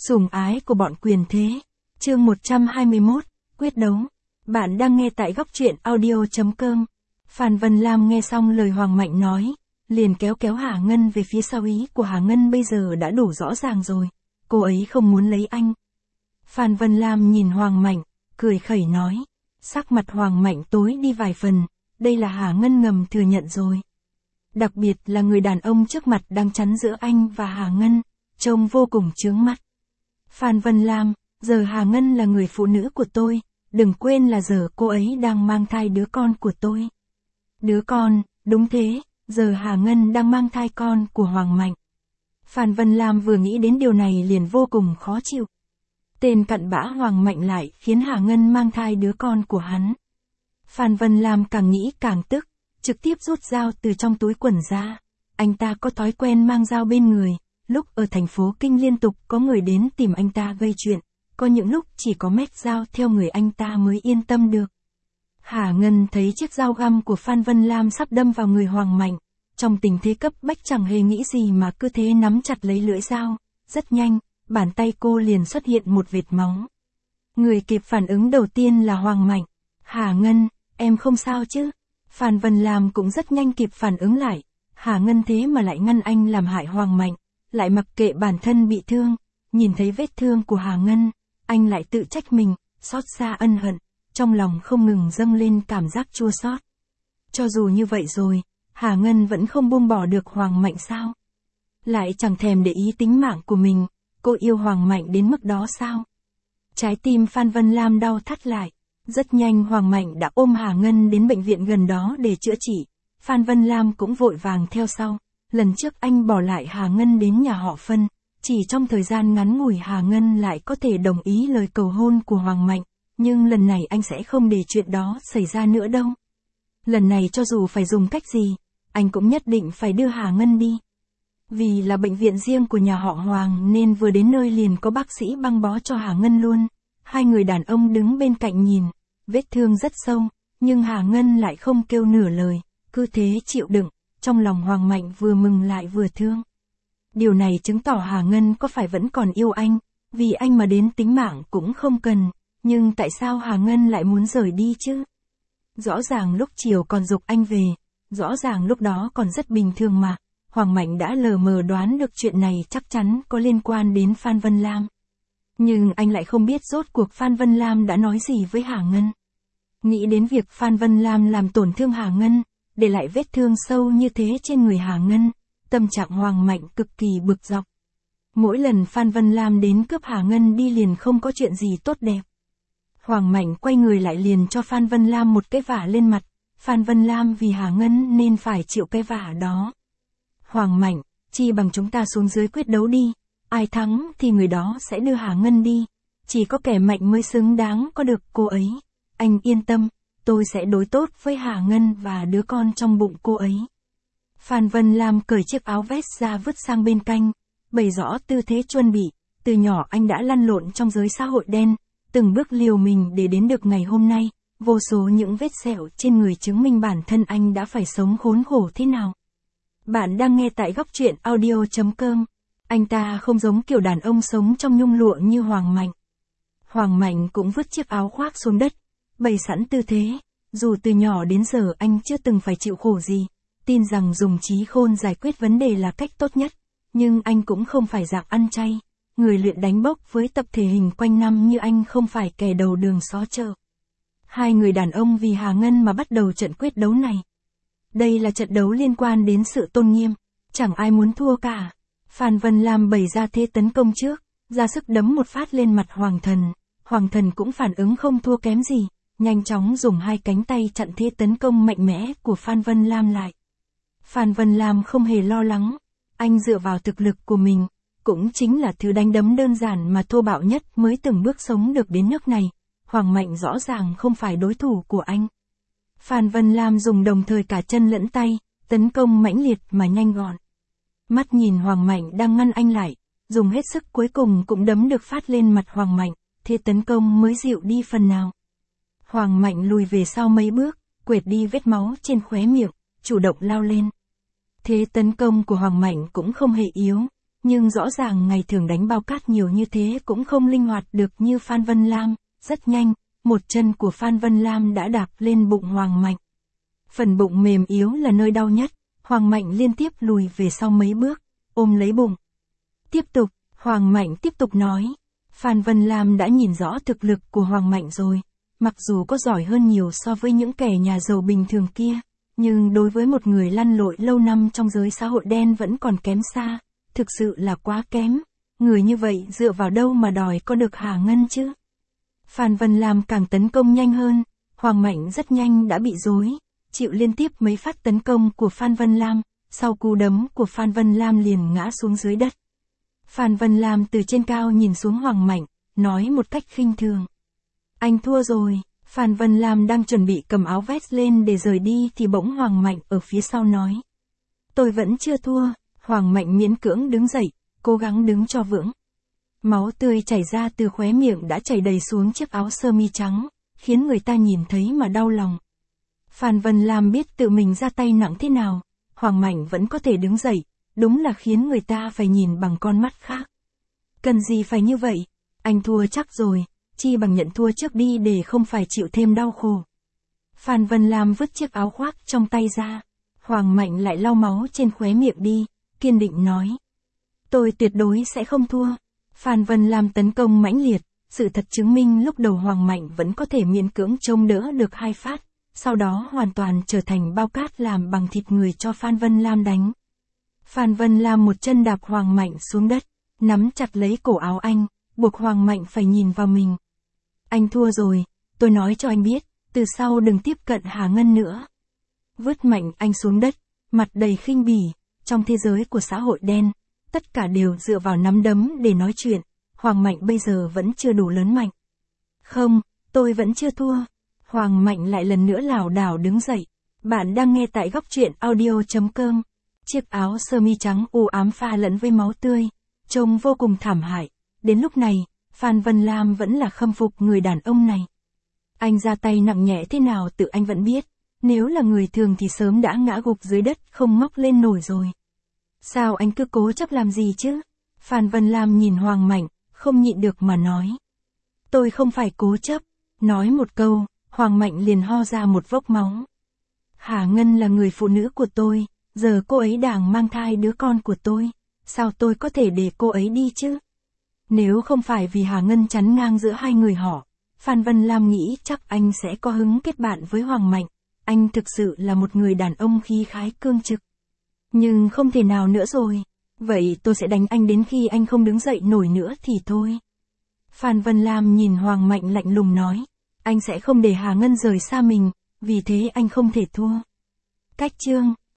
Sủng ái của bọn quyền thế. Chương 121, quyết đấu. Bạn đang nghe tại góc truyện audio.com. Phan Vân Lam nghe xong lời Hoàng Mạnh nói, liền kéo Hà Ngân về phía sau. Ý của Hà Ngân bây giờ đã đủ rõ ràng rồi, cô ấy không muốn lấy anh. Phan Vân Lam nhìn Hoàng Mạnh, cười khẩy nói. Sắc mặt Hoàng Mạnh tối đi vài phần, đây là Hà Ngân ngầm thừa nhận rồi. Đặc biệt là người đàn ông trước mặt đang chắn giữa anh và Hà Ngân, trông vô cùng chướng mắt. Phan Vân Lam, giờ Hà Ngân là người phụ nữ của tôi, đừng quên là giờ cô ấy đang mang thai đứa con của tôi. Đứa con, đúng thế, giờ Hà Ngân đang mang thai con của Hoàng Mạnh. Phan Vân Lam vừa nghĩ đến điều này liền vô cùng khó chịu. Tên cặn bã Hoàng Mạnh lại khiến Hà Ngân mang thai đứa con của hắn. Phan Vân Lam càng nghĩ càng tức, trực tiếp rút dao từ trong túi quần ra. Anh ta có thói quen mang dao bên người, lúc ở thành phố Kinh liên tục có người đến tìm anh ta gây chuyện, có những lúc chỉ có mét dao theo người anh ta mới yên tâm được. Hà Ngân thấy chiếc dao găm của Phan Vân Lam sắp đâm vào người Hoàng Mạnh, trong tình thế cấp bách chẳng hề nghĩ gì mà cứ thế nắm chặt lấy lưỡi dao, rất nhanh, bàn tay cô liền xuất hiện một vệt máu. Người kịp phản ứng đầu tiên là Hoàng Mạnh. Hà Ngân, em không sao chứ? Phan Vân Lam cũng rất nhanh kịp phản ứng lại, Hà Ngân thế mà lại ngăn anh làm hại Hoàng Mạnh, lại mặc kệ bản thân bị thương, nhìn thấy vết thương của Hà Ngân, anh lại tự trách mình, xót xa ân hận, trong lòng không ngừng dâng lên cảm giác chua xót. Cho dù như vậy rồi, Hà Ngân vẫn không buông bỏ được Hoàng Mạnh sao? Lại chẳng thèm để ý tính mạng của mình, cô yêu Hoàng Mạnh đến mức đó sao? Trái tim Phan Vân Lam đau thắt lại. Rất nhanh Hoàng Mạnh đã ôm Hà Ngân đến bệnh viện gần đó để chữa trị. Phan Vân Lam cũng vội vàng theo sau. Lần trước anh bỏ lại Hà Ngân đến nhà họ Phân, chỉ trong thời gian ngắn ngủi Hà Ngân lại có thể đồng ý lời cầu hôn của Hoàng Mạnh, nhưng lần này anh sẽ không để chuyện đó xảy ra nữa đâu. Lần này cho dù phải dùng cách gì, anh cũng nhất định phải đưa Hà Ngân đi. Vì là bệnh viện riêng của nhà họ Hoàng nên vừa đến nơi liền có bác sĩ băng bó cho Hà Ngân luôn. Hai người đàn ông đứng bên cạnh nhìn, vết thương rất sâu, nhưng Hà Ngân lại không kêu nửa lời, cứ thế chịu đựng, trong lòng Hoàng Mạnh vừa mừng lại vừa thương. Điều này chứng tỏ Hà Ngân có phải vẫn còn yêu anh, vì anh mà đến tính mạng cũng không cần, nhưng tại sao Hà Ngân lại muốn rời đi chứ? Rõ ràng lúc chiều còn giục anh về, rõ ràng lúc đó còn rất bình thường mà, Hoàng Mạnh đã lờ mờ đoán được chuyện này chắc chắn có liên quan đến Phan Vân Lam. Nhưng anh lại không biết rốt cuộc Phan Vân Lam đã nói gì với Hà Ngân. Nghĩ đến việc Phan Vân Lam làm tổn thương Hà Ngân, để lại vết thương sâu như thế trên người Hà Ngân, tâm trạng Hoàng Mạnh cực kỳ bực dọc. Mỗi lần Phan Vân Lam đến cướp Hà Ngân đi liền không có chuyện gì tốt đẹp. Hoàng Mạnh quay người lại liền cho Phan Vân Lam một cái vả lên mặt, Phan Vân Lam vì Hà Ngân nên phải chịu cái vả đó. Hoàng Mạnh, chi bằng chúng ta xuống dưới quyết đấu đi. Ai thắng thì người đó sẽ đưa Hà Ngân đi. Chỉ có kẻ mạnh mới xứng đáng có được cô ấy. Anh yên tâm, tôi sẽ đối tốt với Hà Ngân và đứa con trong bụng cô ấy. Phan Vân Lam cởi chiếc áo vest ra vứt sang bên cạnh, bày rõ tư thế chuẩn bị. Từ nhỏ anh đã lăn lộn trong giới xã hội đen, từng bước liều mình để đến được ngày hôm nay. Vô số những vết sẹo trên người chứng minh bản thân anh đã phải sống khốn khổ thế nào. Bạn đang nghe tại góc truyện audio.com. Anh ta không giống kiểu đàn ông sống trong nhung lụa như Hoàng Mạnh. Hoàng Mạnh cũng vứt chiếc áo khoác xuống đất, bày sẵn tư thế. Dù từ nhỏ đến giờ anh chưa từng phải chịu khổ gì, tin rằng dùng trí khôn giải quyết vấn đề là cách tốt nhất. Nhưng anh cũng không phải dạng ăn chay. Người luyện đánh bốc với tập thể hình quanh năm như anh không phải kẻ đầu đường xó chợ. Hai người đàn ông vì Hà Ngân mà bắt đầu trận quyết đấu này. Đây là trận đấu liên quan đến sự tôn nghiêm, chẳng ai muốn thua cả. Phan Vân Lam bày ra thế tấn công trước, ra sức đấm một phát lên mặt Hoàng Thần. Hoàng Thần cũng phản ứng không thua kém gì, nhanh chóng dùng hai cánh tay chặn thế tấn công mạnh mẽ của Phan Vân Lam lại. Phan Vân Lam không hề lo lắng, anh dựa vào thực lực của mình, cũng chính là thứ đánh đấm đơn giản mà thô bạo nhất mới từng bước sống được đến nước này. Hoàng Mạnh rõ ràng không phải đối thủ của anh. Phan Vân Lam dùng đồng thời cả chân lẫn tay, tấn công mãnh liệt mà nhanh gọn. Mắt nhìn Hoàng Mạnh đang ngăn anh lại, dùng hết sức cuối cùng cũng đấm được phát lên mặt Hoàng Mạnh, thế tấn công mới dịu đi phần nào. Hoàng Mạnh lùi về sau mấy bước, quệt đi vết máu trên khóe miệng, chủ động lao lên. Thế tấn công của Hoàng Mạnh cũng không hề yếu, nhưng rõ ràng ngày thường đánh bao cát nhiều như thế cũng không linh hoạt được như Phan Vân Lam, rất nhanh, một chân của Phan Vân Lam đã đạp lên bụng Hoàng Mạnh. Phần bụng mềm yếu là nơi đau nhất, Hoàng Mạnh liên tiếp lùi về sau mấy bước, ôm lấy bụng. Tiếp tục, Hoàng Mạnh tiếp tục nói, Phan Vân Lam đã nhìn rõ thực lực của Hoàng Mạnh rồi, mặc dù có giỏi hơn nhiều so với những kẻ nhà giàu bình thường kia, nhưng đối với một người lăn lội lâu năm trong giới xã hội đen vẫn còn kém xa, thực sự là quá kém, người như vậy dựa vào đâu mà đòi có được Hà Ngân chứ? Phan Vân Lam càng tấn công nhanh hơn, Hoàng Mạnh rất nhanh đã bị rối, chịu liên tiếp mấy phát tấn công của Phan Vân Lam, sau cú đấm của Phan Vân Lam liền ngã xuống dưới đất. Phan Vân Lam từ trên cao nhìn xuống Hoàng Mạnh, nói một cách khinh thường. Anh thua rồi. Phan Vân Lam đang chuẩn bị cầm áo vest lên để rời đi thì bỗng Hoàng Mạnh ở phía sau nói. Tôi vẫn chưa thua. Hoàng Mạnh miễn cưỡng đứng dậy, cố gắng đứng cho vững. Máu tươi chảy ra từ khóe miệng đã chảy đầy xuống chiếc áo sơ mi trắng, khiến người ta nhìn thấy mà đau lòng. Phan Vân Lam biết tự mình ra tay nặng thế nào, Hoàng Mạnh vẫn có thể đứng dậy, đúng là khiến người ta phải nhìn bằng con mắt khác. Cần gì phải như vậy, anh thua chắc rồi, chi bằng nhận thua trước đi để không phải chịu thêm đau khổ. Phan Vân Lam vứt chiếc áo khoác trong tay ra, Hoàng Mạnh lại lau máu trên khóe miệng đi, kiên định nói. Tôi tuyệt đối sẽ không thua. Phan Vân Lam tấn công mãnh liệt, sự thật chứng minh lúc đầu Hoàng Mạnh vẫn có thể miễn cưỡng chống đỡ được 2 phát, sau đó hoàn toàn trở thành bao cát làm bằng thịt người cho Phan Vân Lam đánh. Phan Vân Lam một chân đạp Hoàng Mạnh xuống đất, nắm chặt lấy cổ áo anh, buộc Hoàng Mạnh phải nhìn vào mình. Anh thua rồi, tôi nói cho anh biết, từ sau đừng tiếp cận Hà Ngân nữa. Vứt mạnh anh xuống đất, mặt đầy khinh bỉ, trong thế giới của xã hội đen, tất cả đều dựa vào nắm đấm để nói chuyện, Hoàng Mạnh bây giờ vẫn chưa đủ lớn mạnh. Không, tôi vẫn chưa thua. Hoàng Mạnh lại lần nữa lảo đảo đứng dậy. Bạn đang nghe tại góc truyện audio.com. Chiếc áo sơ mi trắng u ám pha lẫn với máu tươi, trông vô cùng thảm hại. Đến lúc này, Phan Vân Lam vẫn là khâm phục người đàn ông này. Anh ra tay nặng nhẹ thế nào tự anh vẫn biết, nếu là người thường thì sớm đã ngã gục dưới đất không ngóc lên nổi rồi. Sao anh cứ cố chấp làm gì chứ? Phan Vân Lam nhìn Hoàng Mạnh, không nhịn được mà nói. Tôi không phải cố chấp. Nói một câu, Hoàng Mạnh liền ho ra một vốc máu. Hà Ngân là người phụ nữ của tôi, giờ cô ấy đang mang thai đứa con của tôi, sao tôi có thể để cô ấy đi chứ? Nếu không phải vì Hà Ngân chắn ngang giữa hai người họ, Phan Vân Lam nghĩ chắc anh sẽ có hứng kết bạn với Hoàng Mạnh, anh thực sự là một người đàn ông khí khái cương trực. Nhưng không thể nào nữa rồi, vậy tôi sẽ đánh anh đến khi anh không đứng dậy nổi nữa thì thôi. Phan Vân Lam nhìn Hoàng Mạnh lạnh lùng nói, anh sẽ không để Hà Ngân rời xa mình, vì thế anh không thể thua. Cách chương